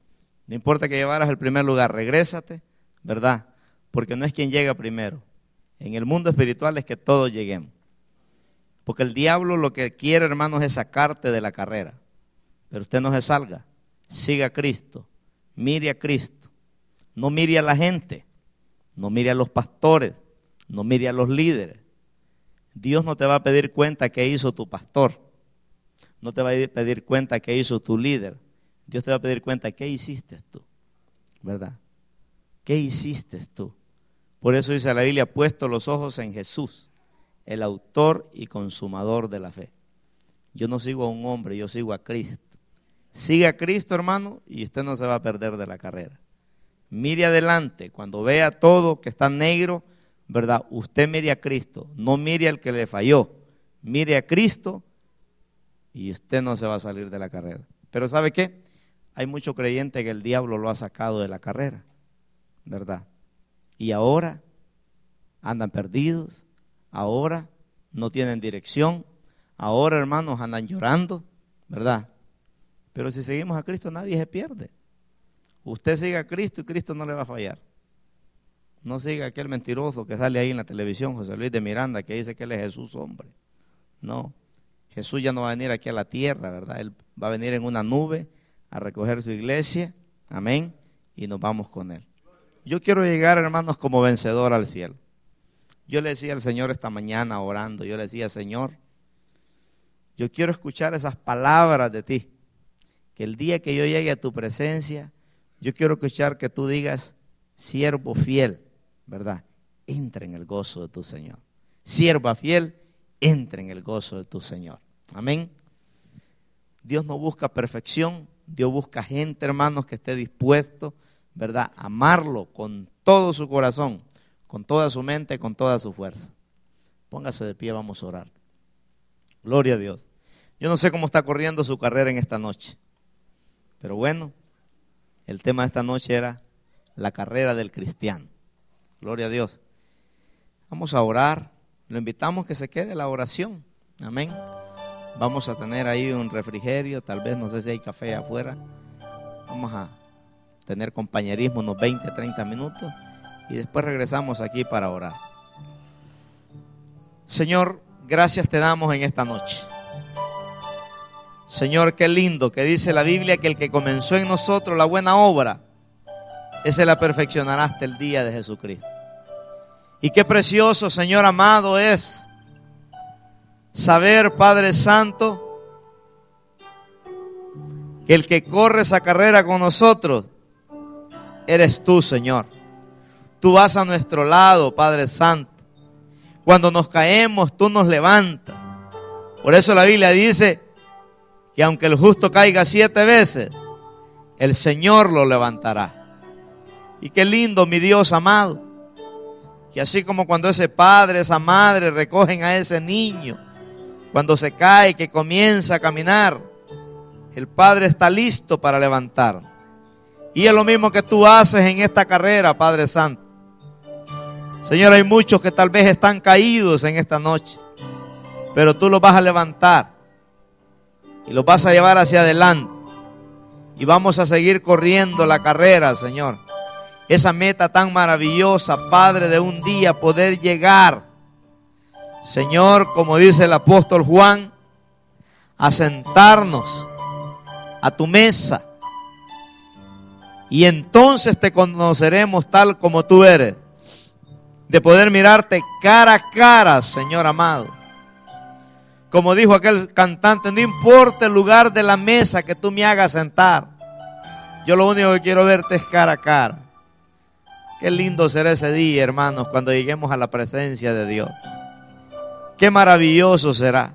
No importa que llevaras el primer lugar, regrésate, ¿verdad? Porque no es quien llega primero. En el mundo espiritual es que todos lleguemos. Porque el diablo lo que quiere, hermanos, es sacarte de la carrera. Pero usted no se salga. Siga a Cristo. Mire a Cristo. No mire a la gente. No mire a los pastores. No mire a los líderes. Dios no te va a pedir cuenta qué hizo tu pastor. No te va a pedir cuenta qué hizo tu líder. Dios te va a pedir cuenta qué hiciste tú. ¿Verdad? ¿Qué hiciste tú? Por eso dice la Biblia, puesto los ojos en Jesús, el autor y consumador de la fe. Yo no sigo a un hombre, yo sigo a Cristo. Siga a Cristo, hermano, y usted no se va a perder de la carrera. Mire adelante, cuando vea todo que está negro, ¿verdad? Usted mire a Cristo, no mire al que le falló. Mire a Cristo y usted no se va a salir de la carrera. Pero ¿sabe qué? Hay mucho creyente que el diablo lo ha sacado de la carrera, ¿verdad? Y ahora andan perdidos, ahora no tienen dirección, ahora, hermanos, andan llorando, ¿verdad? Pero si seguimos a Cristo, nadie se pierde. Usted siga a Cristo y Cristo no le va a fallar. No siga aquel mentiroso que sale ahí en la televisión, José Luis de Miranda, que dice que él es Jesús hombre. No, Jesús ya no va a venir aquí a la tierra, ¿verdad? Él va a venir en una nube a recoger su iglesia, amén, y nos vamos con él. Yo quiero llegar, hermanos, como vencedor al cielo. Yo le decía al Señor esta mañana orando, yo le decía, Señor, yo quiero escuchar esas palabras de ti, que el día que yo llegue a tu presencia, yo quiero escuchar que tú digas, siervo fiel, ¿verdad? Entra en el gozo de tu Señor. Sierva fiel, entra en el gozo de tu Señor. Amén. Dios no busca perfección, Dios busca gente, hermanos, que esté dispuesto, ¿verdad?, a amarlo con todo su corazón, con toda su mente, con toda su fuerza. Póngase de pie, vamos a orar. Gloria a Dios. Yo no sé cómo está corriendo su carrera en esta noche, pero bueno, el tema de esta noche era la carrera del cristiano. Gloria a Dios. Vamos a orar. Lo invitamos que se quede la oración. Amén. Vamos a tener ahí un refrigerio, tal vez, no sé si hay café afuera. Vamos a tener compañerismo unos veinte, treinta minutos y después regresamos aquí para orar. Señor, gracias te damos en esta noche. Señor, qué lindo que dice la Biblia que el que comenzó en nosotros la buena obra, ese la perfeccionará hasta el día de Jesucristo. Y qué precioso, Señor amado, es saber, Padre Santo, que el que corre esa carrera con nosotros eres tú, Señor. Tú vas a nuestro lado, Padre Santo. Cuando nos caemos, tú nos levantas. Por eso la Biblia dice que aunque el justo caiga siete veces, el Señor lo levantará. Y qué lindo, mi Dios amado, que así como cuando ese padre, esa madre recogen a ese niño, cuando se cae, que comienza a caminar, el Padre está listo para levantar. Y es lo mismo que tú haces en esta carrera, Padre Santo. Señor, hay muchos que tal vez están caídos en esta noche, pero tú los vas a levantar y los vas a llevar hacia adelante. Y vamos a seguir corriendo la carrera, Señor. Esa meta tan maravillosa, Padre, de un día poder llegar, Señor, como dice el apóstol Juan, a sentarnos a tu mesa. Y entonces te conoceremos tal como tú eres. De poder mirarte cara a cara, Señor amado. Como dijo aquel cantante, no importa el lugar de la mesa que tú me hagas sentar, yo lo único que quiero verte es cara a cara. Qué lindo será ese día, hermanos, cuando lleguemos a la presencia de Dios. Qué maravilloso será.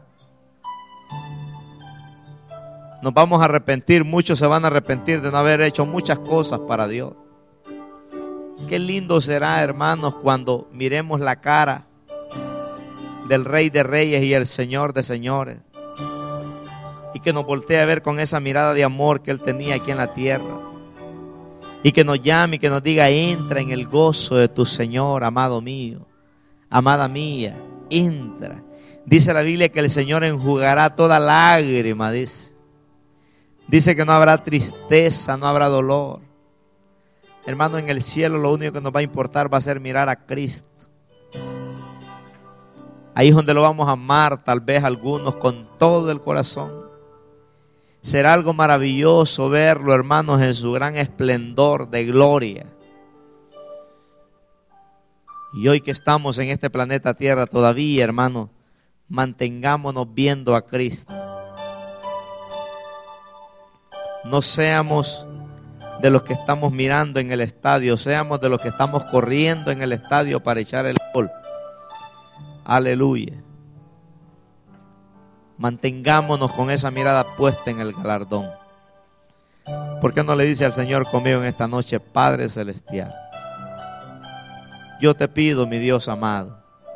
Nos vamos a arrepentir, muchos se van a arrepentir de no haber hecho muchas cosas para Dios. Qué lindo será, hermanos, cuando miremos la cara del Rey de Reyes y el Señor de Señores, y que nos voltee a ver con esa mirada de amor que Él tenía aquí en la tierra, y que nos llame y que nos diga, entra en el gozo de tu Señor, amado mío, amada mía, entra. Dice la Biblia que el Señor enjugará toda lágrima, dice. Dice que no habrá tristeza, no habrá dolor. hermano, en el cielo lo único que nos va a importar va a ser mirar a Cristo. Ahí es donde lo vamos a amar, tal vez algunos con todo el corazón. Será algo maravilloso verlo, hermanos, en su gran esplendor de gloria. Y hoy que estamos en este planeta Tierra todavía, hermanos, mantengámonos viendo a Cristo. No seamos de los que estamos mirando en el estadio, seamos de los que estamos corriendo en el estadio para echar el gol. Aleluya. Mantengámonos con esa mirada puesta en el galardón. ¿Por qué no le dice al Señor conmigo en esta noche: Padre Celestial, yo te pido, mi Dios amado,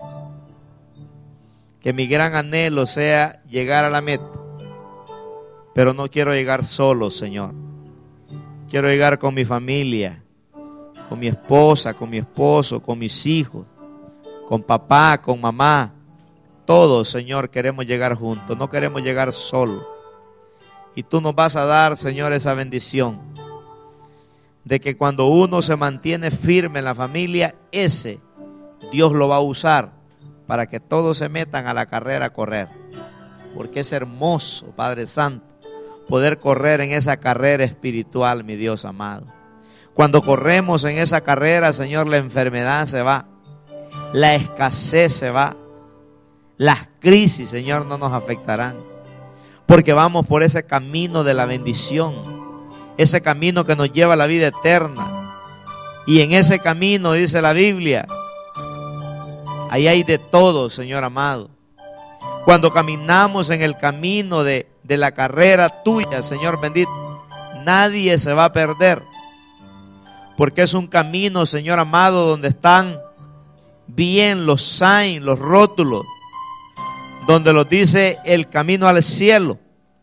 que mi gran anhelo sea llegar a la meta, pero no quiero llegar solo, Señor. Quiero llegar con mi familia, con mi esposa, con mi esposo, con mis hijos, con papá, con mamá. Todos, Señor, queremos llegar juntos, no queremos llegar solos. Y tú nos vas a dar, Señor, esa bendición de que cuando uno se mantiene firme en la familia, ese Dios lo va a usar para que todos se metan a la carrera a correr. Porque es hermoso, Padre Santo, poder correr en esa carrera espiritual, mi Dios amado. Cuando corremos en esa carrera, Señor, la enfermedad se va, la escasez se va, las crisis, Señor, no nos afectarán, porque vamos por ese camino de la bendición, ese camino que nos lleva a la vida eterna. Y en ese camino, dice la Biblia, ahí hay de todo, Señor amado. Cuando caminamos en el camino de, de la carrera tuya, Señor bendito, nadie se va a perder, porque es un camino, Señor amado, donde están bien los signs, los rótulos, donde los dice el camino al cielo.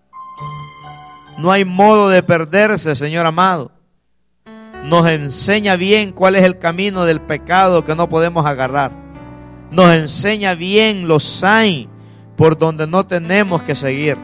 No hay modo de perderse, Señor amado. Nos enseña bien cuál es el camino del pecado que no podemos agarrar. Nos enseña bien los signs por donde no tenemos que seguir,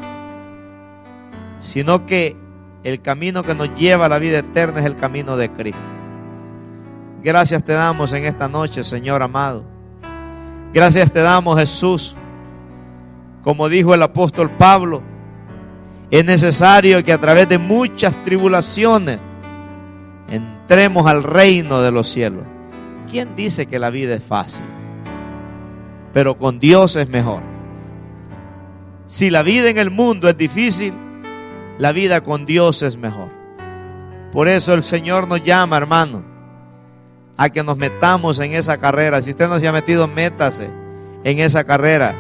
sino que el camino que nos lleva a la vida eterna es el camino de Cristo. Gracias te damos en esta noche, Señor amado. Gracias te damos, Jesús. Como dijo el apóstol Pablo, es necesario que a través de muchas tribulaciones entremos al reino de los cielos. ¿Quién dice que la vida es fácil? Pero con Dios es mejor. Si la vida en el mundo es difícil, la vida con Dios es mejor. Por eso el Señor nos llama, hermano, a que nos metamos en esa carrera. Si usted no se ha metido, métase en esa carrera.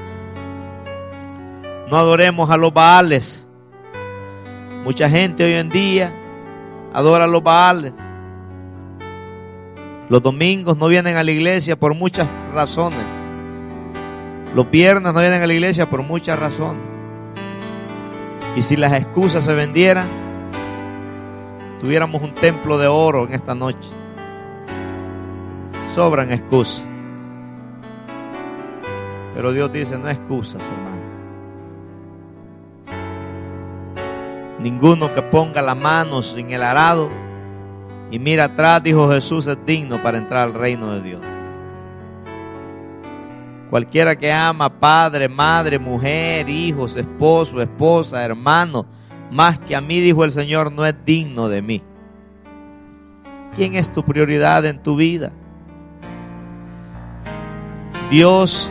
No adoremos a los Baales. Mucha gente hoy en día adora a los Baales. Los domingos no vienen a la iglesia por muchas razones. Los viernes no vienen a la iglesia por muchas razones. Y si las excusas se vendieran, tuviéramos un templo de oro en esta noche. Sobran excusas. Pero Dios dice: no excusas, hermano. Ninguno que ponga la mano en el arado y mira atrás, dijo Jesús, es digno para entrar al reino de Dios. Cualquiera que ama padre, madre, mujer, hijos, esposo, esposa, hermano, más que a mí, dijo el Señor, no es digno de mí. ¿Quién es tu prioridad en tu vida? Dios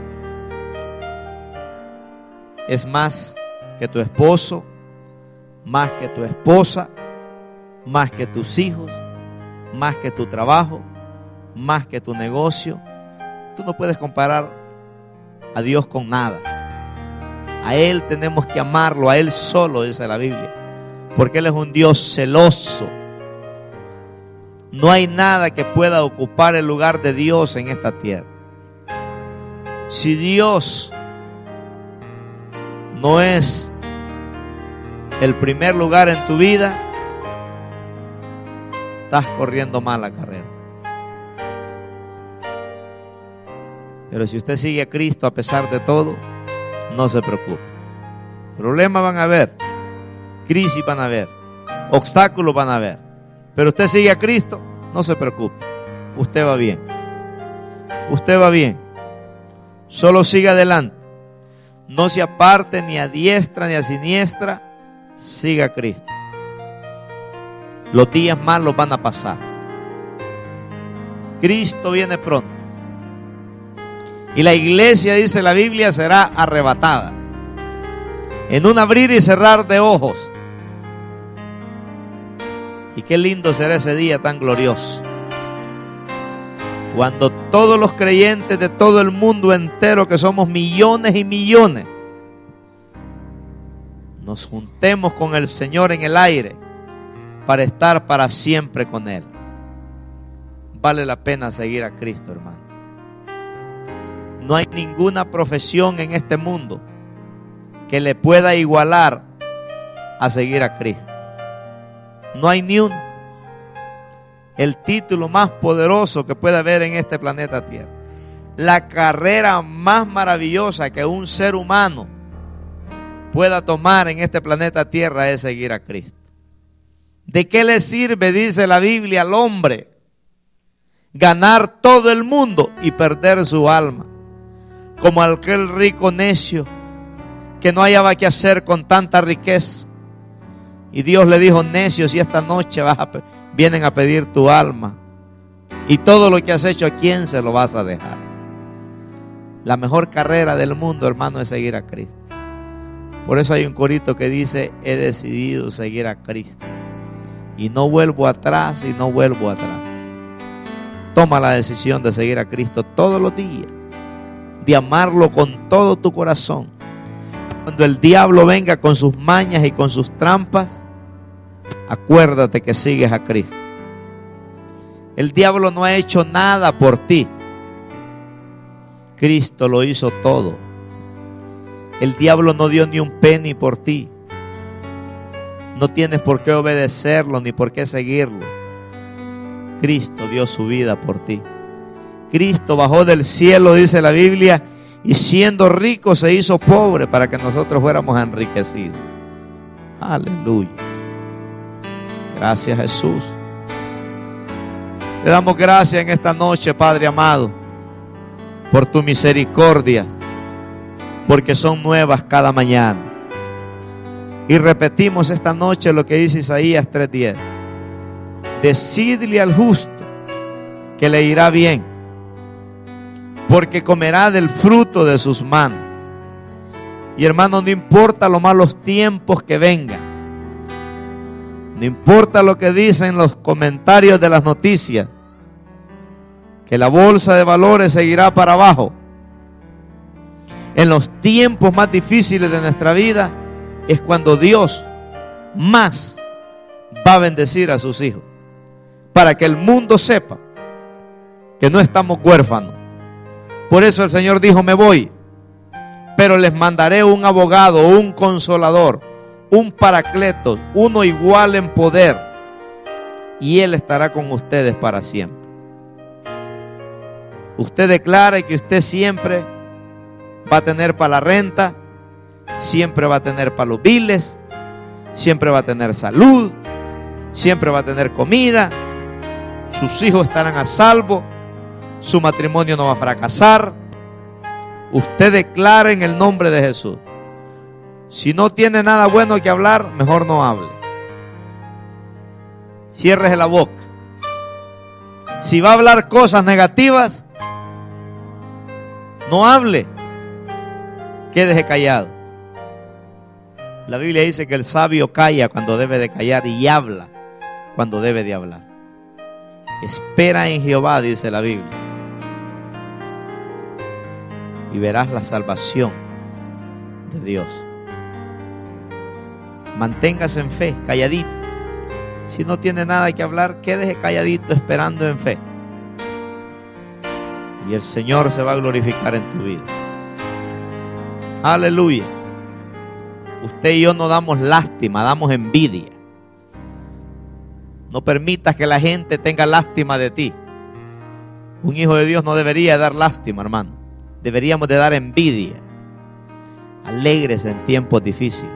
es más que tu esposo, más que tu esposa, más que tus hijos, más que tu trabajo, más que tu negocio. Tú no puedes comparar a Dios con nada. A Él tenemos que amarlo, a Él solo, dice la Biblia, porque Él es un Dios celoso. No hay nada que pueda ocupar el lugar de Dios en esta tierra. Si Dios no es el primer lugar en tu vida, estás corriendo mal la carrera. Pero si usted sigue a Cristo a pesar de todo, no se preocupe. Problemas van a haber, crisis van a haber, obstáculos van a haber, pero usted sigue a Cristo, no se preocupe. Usted va bien. Usted va bien. Solo siga adelante. No se aparte ni a diestra ni a siniestra. Siga a Cristo. Los días malos van a pasar. Cristo viene pronto. Y la iglesia, dice la Biblia, será arrebatada. En un abrir y cerrar de ojos. Y qué lindo será ese día tan glorioso. Cuando todos los creyentes de todo el mundo entero, que somos millones y millones, nos juntemos con el Señor en el aire para estar para siempre con Él. Vale la pena seguir a Cristo, hermano. No hay ninguna profesión en este mundo que le pueda igualar a seguir a Cristo. No hay ni uno. El título más poderoso que puede haber en este planeta Tierra. La carrera más maravillosa que un ser humano pueda tomar en este planeta Tierra es seguir a Cristo. ¿De qué le sirve, dice la Biblia, al hombre ganar todo el mundo y perder su alma? Como aquel rico necio que no hallaba qué hacer con tanta riqueza. Y Dios le dijo: necio, si esta noche vas a, vienen a pedir tu alma, y todo lo que has hecho, ¿a quién se lo vas a dejar? La mejor carrera del mundo, hermano, es seguir a Cristo. Por eso hay un corito que dice: he decidido seguir a Cristo y no vuelvo atrás y no vuelvo atrás. Toma la decisión de seguir a Cristo todos los días, de amarlo con todo tu corazón. Cuando el diablo venga con sus mañas y con sus trampas, acuérdate que sigues a Cristo. El diablo no ha hecho nada por ti. Cristo lo hizo todo. El diablo no dio ni un penny por ti. No tienes por qué obedecerlo ni por qué seguirlo. Cristo dio su vida por ti. Cristo bajó del cielo, dice la Biblia, y siendo rico se hizo pobre para que nosotros fuéramos enriquecidos. Aleluya. Gracias, Jesús. Te damos gracias en esta noche, Padre amado, por tu misericordia, porque son nuevas cada mañana. Y repetimos esta noche lo que dice Isaías tres diez. Decidle al justo que le irá bien, porque comerá del fruto de sus manos. Y hermano, no importa los malos tiempos que vengan, no importa lo que dicen los comentarios de las noticias, que la bolsa de valores seguirá para abajo. En los tiempos más difíciles de nuestra vida es cuando Dios más va a bendecir a sus hijos, para que el mundo sepa que no estamos huérfanos. Por eso el Señor dijo: me voy, pero les mandaré un abogado, un consolador, un paracleto, uno igual en poder, y Él estará con ustedes para siempre. Usted declara que usted siempre va a tener para la renta, siempre va a tener para los biles, siempre va a tener salud, siempre va a tener comida, sus hijos estarán a salvo, su matrimonio no va a fracasar. Usted declara en el nombre de Jesús. Si no tiene nada bueno que hablar, mejor no hable. Ciérrese la boca. Si va a hablar cosas negativas, no hable. Quédese callado. La Biblia dice que el sabio calla cuando debe de callar y habla cuando debe de hablar. Espera en Jehová, dice la Biblia, y verás la salvación de Dios. Manténgase en fe, calladito. Si no tiene nada que hablar, quédese calladito esperando en fe. Y el Señor se va a glorificar en tu vida. Aleluya. Usted y yo no damos lástima, damos envidia. No permitas que la gente tenga lástima de ti. Un hijo de Dios no debería dar lástima, hermano. Deberíamos de dar envidia. Alégrese en tiempos difíciles.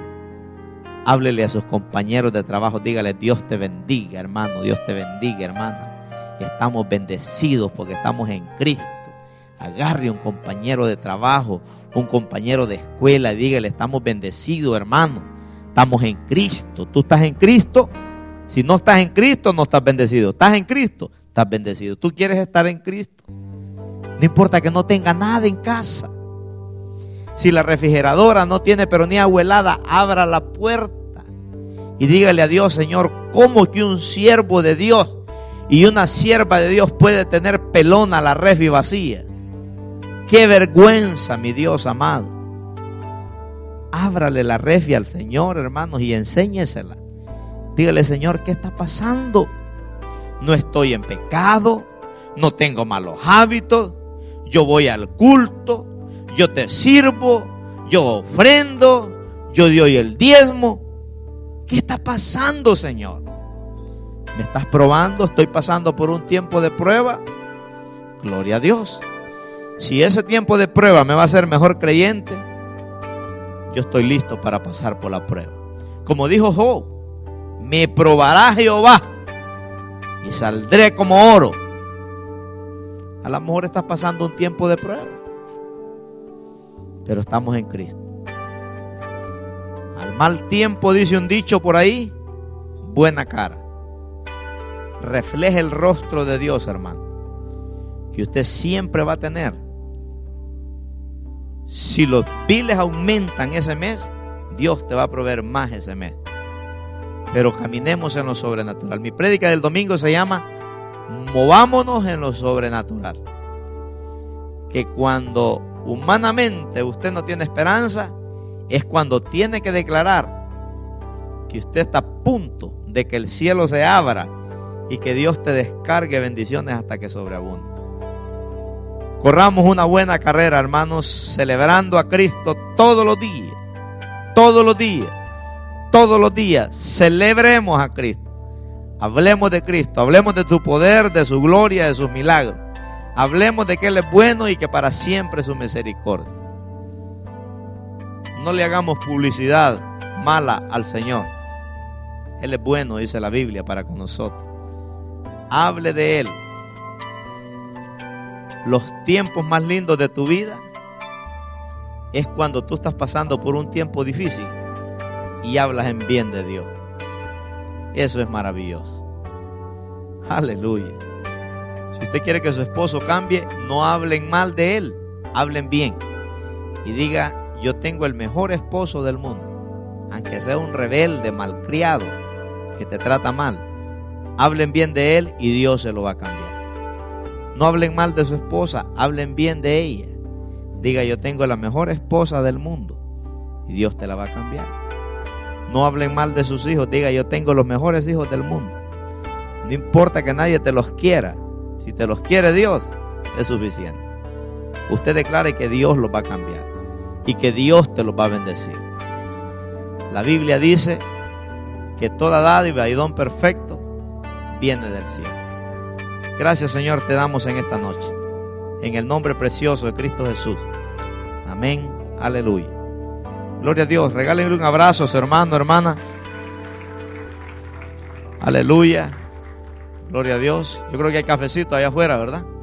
Háblele a sus compañeros de trabajo, dígale: Dios te bendiga, hermano, Dios te bendiga, hermana. Estamos bendecidos porque estamos en Cristo. Agarre un compañero de trabajo, un compañero de escuela y dígale: estamos bendecidos, hermano. Estamos en Cristo. ¿Tú estás en Cristo? Si no estás en Cristo, no estás bendecido. ¿Estás en Cristo? Estás bendecido. ¿Tú quieres estar en Cristo? No importa que no tenga nada en casa. Si la refrigeradora no tiene pero ni agua helada, abra la puerta y dígale a Dios: Señor, ¿cómo que un siervo de Dios y una sierva de Dios puede tener pelona la refri vacía? ¡Qué vergüenza, mi Dios amado! Ábrale la refri al Señor, hermanos, y enséñesela. Dígale: Señor, ¿qué está pasando? No estoy en pecado, no tengo malos hábitos, yo voy al culto, yo te sirvo, yo ofrendo, yo doy el diezmo. ¿Qué está pasando, Señor? ¿Me estás probando? ¿Estoy pasando por un tiempo de prueba? Gloria a Dios. Si ese tiempo de prueba me va a hacer mejor creyente, yo estoy listo para pasar por la prueba. Como dijo Job: me probará Jehová y saldré como oro. A lo mejor estás pasando un tiempo de prueba, pero estamos en Cristo. Al mal tiempo, dice un dicho por ahí, buena cara. Refleje el rostro de Dios, hermano, que usted siempre va a tener. Si los biles aumentan ese mes, Dios te va a proveer más ese mes. Pero caminemos en lo sobrenatural. Mi prédica del domingo se llama movámonos en lo sobrenatural. Que cuando humanamente usted no tiene esperanza, es cuando tiene que declarar que usted está a punto de que el cielo se abra y que Dios te descargue bendiciones hasta que sobreabunde. Corramos una buena carrera, hermanos, celebrando a Cristo todos los días, todos los días, todos los días. Celebremos a Cristo. Hablemos de Cristo, hablemos de su poder, de su gloria, de sus milagros. Hablemos de que Él es bueno y que para siempre es su misericordia. No le hagamos publicidad mala al Señor. Él es bueno, dice la Biblia, para con nosotros. Hable de Él. Los tiempos más lindos de tu vida es cuando tú estás pasando por un tiempo difícil y hablas en bien de Dios. Eso es maravilloso. Aleluya. Si usted quiere que su esposo cambie, no hablen mal de él, hablen bien. Y diga: yo tengo el mejor esposo del mundo, aunque sea un rebelde, malcriado, que te trata mal. Hablen bien de él y Dios se lo va a cambiar. No hablen mal de su esposa, hablen bien de ella. Diga: yo tengo la mejor esposa del mundo, y Dios te la va a cambiar. No hablen mal de sus hijos, diga: yo tengo los mejores hijos del mundo. No importa que nadie te los quiera, si te los quiere Dios, es suficiente. Usted declare que Dios los va a cambiar y que Dios te los va a bendecir. La Biblia dice que toda dádiva y don perfecto viene del cielo. Gracias, Señor, te damos en esta noche, en el nombre precioso de Cristo Jesús. Amén, aleluya. Gloria a Dios. Regálenle un abrazo a su hermano, hermana. Aleluya. Gloria a Dios. Yo creo que hay cafecito allá afuera, ¿verdad?